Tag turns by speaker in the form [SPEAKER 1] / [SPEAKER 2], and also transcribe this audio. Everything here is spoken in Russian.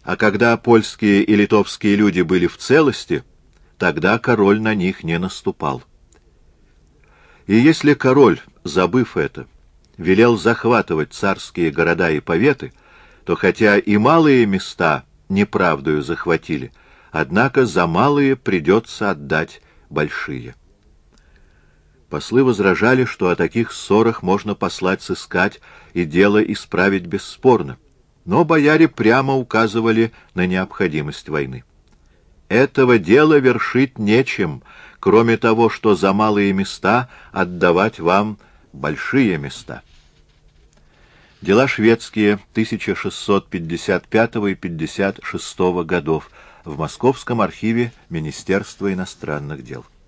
[SPEAKER 1] а когда польские и литовские люди были в целости, тогда король на них не наступал. И если король, забыв это, велел захватывать царские города и поветы, то хотя и малые места неправдою захватили, однако за малые придется отдать большие. Послы возражали, что о таких ссорах можно послать сыскать и дело исправить бесспорно, но бояре прямо указывали на необходимость войны. Этого дела вершить нечем, кроме того, что за малые места отдавать вам большие места. Дела шведские 1655 и 56 годов в Московском архиве Министерства иностранных дел.